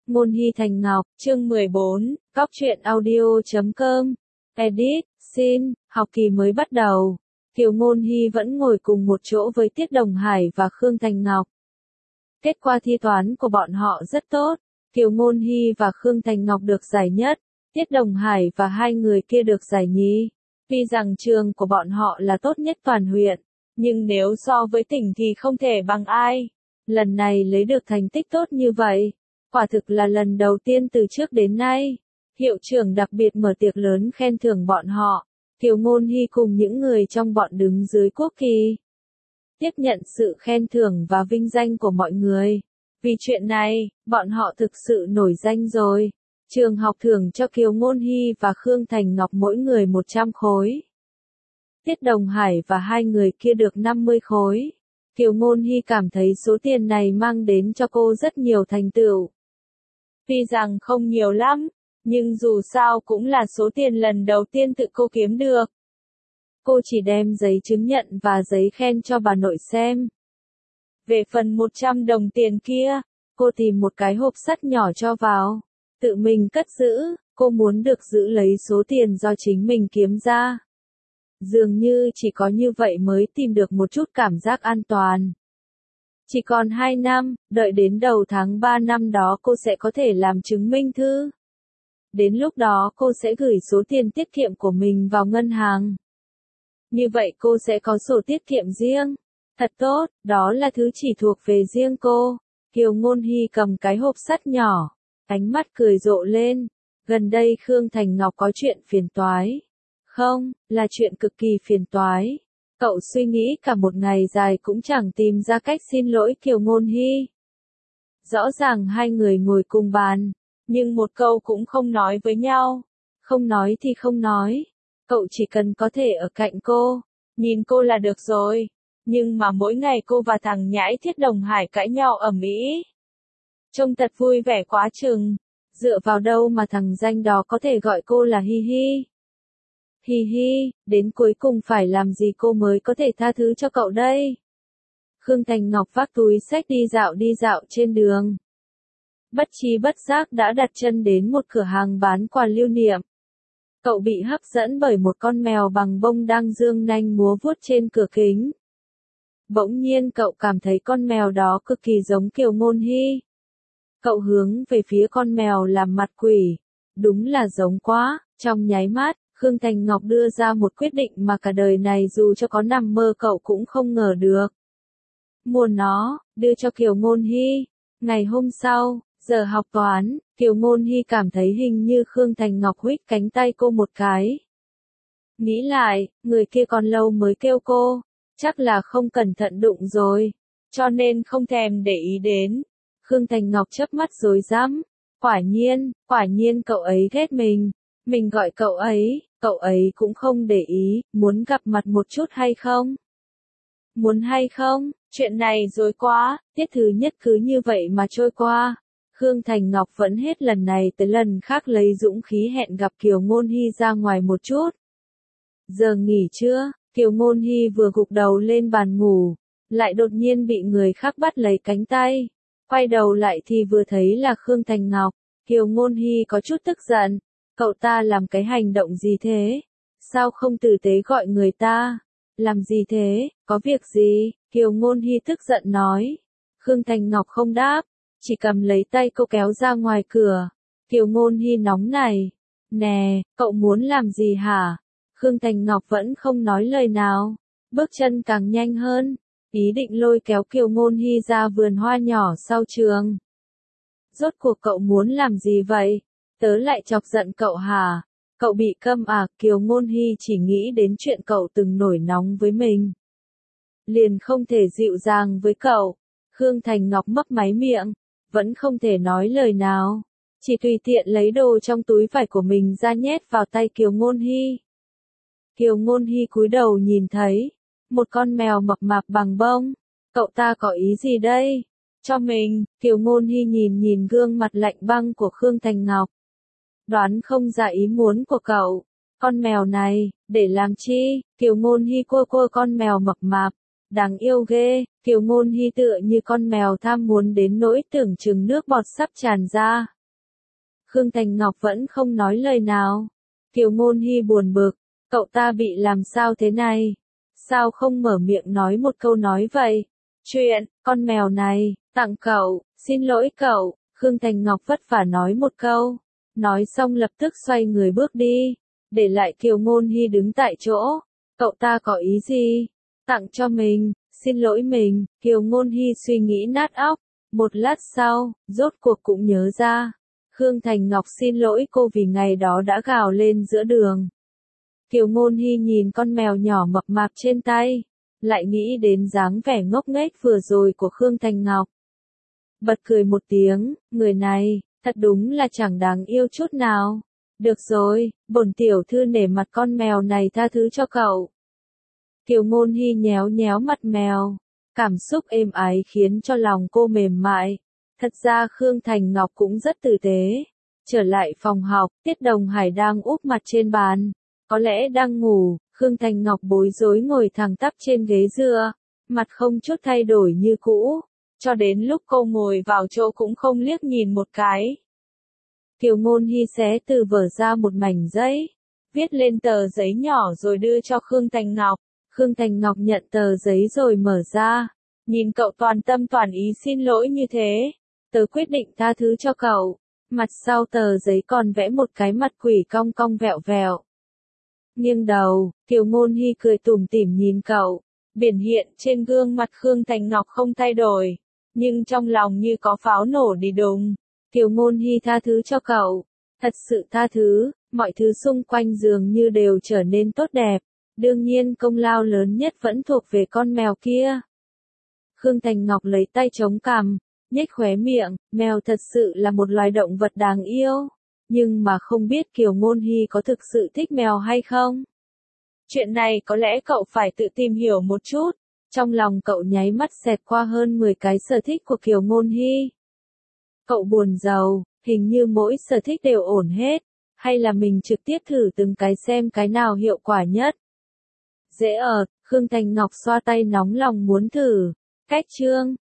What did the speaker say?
Ngôn Hy Thành Ngọc, chương 14, Cóc truyện audio.com, edit, xin, học kỳ mới bắt đầu. Kiều Ngôn Hy vẫn ngồi cùng một chỗ với Tiết Đồng Hải và Khương Thành Ngọc. Kết quả thi toán của bọn họ rất tốt, Kiều Ngôn Hy và Khương Thành Ngọc được giải nhất, Tiết Đồng Hải và hai người kia được giải nhì. Tuy rằng trường của bọn họ là tốt nhất toàn huyện, nhưng nếu so với tỉnh thì không thể bằng ai. Lần này lấy được thành tích tốt như vậy, quả thực là lần đầu tiên từ trước đến nay. Hiệu trưởng đặc biệt mở tiệc lớn khen thưởng bọn họ, Kiều Ngôn Hy cùng những người trong bọn đứng dưới quốc kỳ. Tiếp nhận sự khen thưởng và vinh danh của mọi người. Vì chuyện này, bọn họ thực sự nổi danh rồi. Trường học thưởng cho Kiều Ngôn Hy và Khương Thành Ngọc mỗi người 100 khối. Tiết Đồng Hải và hai người kia được 50 khối. Kiều Ngôn Hy cảm thấy số tiền này mang đến cho cô rất nhiều thành tựu. Tuy rằng không nhiều lắm, nhưng dù sao cũng là số tiền lần đầu tiên tự cô kiếm được. Cô chỉ đem giấy chứng nhận và giấy khen cho bà nội xem. Về phần 100 đồng tiền kia, cô tìm một cái hộp sắt nhỏ cho vào, tự mình cất giữ, cô muốn được giữ lấy số tiền do chính mình kiếm ra. Dường như chỉ có như vậy mới tìm được một chút cảm giác an toàn. Chỉ còn 2 năm, đợi đến đầu tháng 3 năm đó cô sẽ có thể làm chứng minh thư. Đến lúc đó cô sẽ gửi số tiền tiết kiệm của mình vào ngân hàng. Như vậy cô sẽ có sổ tiết kiệm riêng. Thật tốt, đó là thứ chỉ thuộc về riêng cô. Kiều Ngôn Hy cầm cái hộp sắt nhỏ, ánh mắt cười rộ lên. Gần đây Khương Thành Ngọc có chuyện phiền toái. Không, là chuyện cực kỳ phiền toái. Cậu suy nghĩ cả một ngày dài cũng chẳng tìm ra cách xin lỗi Kiều Ngôn Hy. Rõ ràng hai người ngồi cùng bàn, nhưng một câu cũng không nói với nhau. Không nói thì không nói. Cậu chỉ cần có thể ở cạnh cô, nhìn cô là được rồi. Nhưng mà mỗi ngày cô và thằng nhãi Tiết Đồng Hải cãi nhau ầm ĩ. Trông thật vui vẻ quá chừng. Dựa vào đâu mà thằng danh đó có thể gọi cô là Hi Hi. Hi hi, đến cuối cùng phải làm gì cô mới có thể tha thứ cho cậu đây? Khương Thành Ngọc vác túi xách đi dạo trên đường. Bất trí bất giác đã đặt chân đến một cửa hàng bán quà lưu niệm. Cậu bị hấp dẫn bởi một con mèo bằng bông đang dương nanh múa vuốt trên cửa kính. Bỗng nhiên cậu cảm thấy con mèo đó cực kỳ giống Kiều Ngôn Hy. Cậu hướng về phía con mèo làm mặt quỷ. Đúng là giống quá, trong nháy mắt. Khương Thành Ngọc đưa ra một quyết định mà cả đời này dù cho có nằm mơ cậu cũng không ngờ được. Mua nó, đưa cho Kiều Ngôn Hy. Ngày hôm sau, giờ học toán, Kiều Ngôn Hy cảm thấy hình như Khương Thành Ngọc huých cánh tay cô một cái. Nghĩ lại, người kia còn lâu mới kêu cô, chắc là không cẩn thận đụng rồi, cho nên không thèm để ý đến. Khương Thành Ngọc chớp mắt rối rắm, quả nhiên cậu ấy ghét mình. Mình gọi cậu ấy cũng không để ý, muốn gặp mặt một chút hay không? Muốn hay không? Chuyện này rồi quá, tiết thứ nhất cứ như vậy mà trôi qua. Khương Thành Ngọc vẫn hết lần này tới lần khác lấy dũng khí hẹn gặp Kiều Ngôn Hy ra ngoài một chút. Giờ nghỉ trưa, Kiều Ngôn Hy vừa gục đầu lên bàn ngủ, lại đột nhiên bị người khác bắt lấy cánh tay. Quay đầu lại thì vừa thấy là Khương Thành Ngọc. Kiều Ngôn Hy có chút tức giận. Cậu ta làm cái hành động gì thế? Sao không tử tế gọi người ta? Làm gì thế? Có việc gì? Kiều Ngôn Hy tức giận nói. Khương Thành Ngọc không đáp, chỉ cầm lấy tay cô kéo ra ngoài cửa. Kiều Ngôn Hy nóng này. Nè, cậu muốn làm gì hả? Khương Thành Ngọc vẫn không nói lời nào. Bước chân càng nhanh hơn. Ý định lôi kéo Kiều Ngôn Hy ra vườn hoa nhỏ sau trường. Rốt cuộc cậu muốn làm gì vậy? Tớ lại chọc giận cậu hả? Cậu bị câm à? Kiều Ngôn Hy chỉ nghĩ đến chuyện cậu từng nổi nóng với mình. Liền không thể dịu dàng với cậu. Khương Thành Ngọc mấp máy miệng, vẫn không thể nói lời nào. Chỉ tùy tiện lấy đồ trong túi vải của mình ra nhét vào tay Kiều Ngôn Hy. Kiều Ngôn Hy cúi đầu nhìn thấy một con mèo mập mạp bằng bông. Cậu ta có ý gì đây? Cho mình. Kiều Ngôn Hy nhìn gương mặt lạnh băng của Khương Thành Ngọc. Đoán không ra ý muốn của cậu. Con mèo này, để làm chi? Kiều Ngôn Hy cua con mèo mập mạp. Đáng yêu ghê. Kiều Ngôn Hy tựa như con mèo tham muốn đến nỗi tưởng chừng nước bọt sắp tràn ra. Khương Thành Ngọc vẫn không nói lời nào. Kiều Ngôn Hy buồn bực, cậu ta bị làm sao thế này? Sao không mở miệng nói một câu nói vậy? Chuyện, con mèo này, tặng cậu, xin lỗi cậu, Khương Thành Ngọc vất vả nói một câu. Nói xong lập tức xoay người bước đi, để lại Kiều Ngôn Hy đứng tại chỗ. Cậu ta có ý gì? Tặng cho mình, xin lỗi mình, Kiều Ngôn Hy suy nghĩ nát óc. Một lát sau, rốt cuộc cũng nhớ ra. Khương Thành Ngọc xin lỗi cô vì ngày đó đã gào lên giữa đường. Kiều Ngôn Hy nhìn con mèo nhỏ mập mạp trên tay, lại nghĩ đến dáng vẻ ngốc nghếch vừa rồi của Khương Thành Ngọc. Bật cười một tiếng, người này, thật đúng là chẳng đáng yêu chút nào. Được rồi, bổn tiểu thư nể mặt con mèo này tha thứ cho cậu. Kiều Ngôn Hy nhéo nhéo mặt mèo, cảm xúc êm ái khiến cho lòng cô mềm mại. Thật ra Khương Thành Ngọc cũng rất tử tế. Trở lại phòng học, Tiết Đồng Hải đang úp mặt trên bàn. Có lẽ đang ngủ, Khương Thành Ngọc bối rối ngồi thẳng tắp trên ghế dựa, mặt không chút thay đổi như cũ, cho đến lúc cô ngồi vào chỗ cũng không liếc nhìn một cái. Kiều Ngôn Hy xé từ vở ra một mảnh giấy, viết lên tờ giấy nhỏ rồi đưa cho Khương Thành Ngọc. Khương Thành Ngọc nhận tờ giấy rồi mở ra, nhìn cậu toàn tâm toàn ý xin lỗi như thế. Tớ quyết định tha thứ cho cậu. Mặt sau tờ giấy còn vẽ một cái mặt quỷ cong cong vẹo vẹo. Nghiêng đầu, Kiều Ngôn Hy cười tủm tỉm nhìn cậu. Biểu hiện trên gương mặt Khương Thành Ngọc không thay đổi, nhưng trong lòng như có pháo nổ đi đùng. Kiều Ngôn Hy tha thứ cho cậu. Thật sự tha thứ, mọi thứ xung quanh dường như đều trở nên tốt đẹp. Đương nhiên công lao lớn nhất vẫn thuộc về con mèo kia. Khương Thành Ngọc lấy tay chống cằm, nhếch khóe miệng, mèo thật sự là một loài động vật đáng yêu. Nhưng mà không biết Kiều Ngôn Hy có thực sự thích mèo hay không? Chuyện này có lẽ cậu phải tự tìm hiểu một chút. Trong lòng cậu nháy mắt xẹt qua hơn 10 cái sở thích của Kiều Ngôn Hy. Cậu buồn rầu, hình như mỗi sở thích đều ổn hết. Hay là mình trực tiếp thử từng cái xem cái nào hiệu quả nhất? Dễ Khương Thành Ngọc xoa tay nóng lòng muốn thử. Cách chương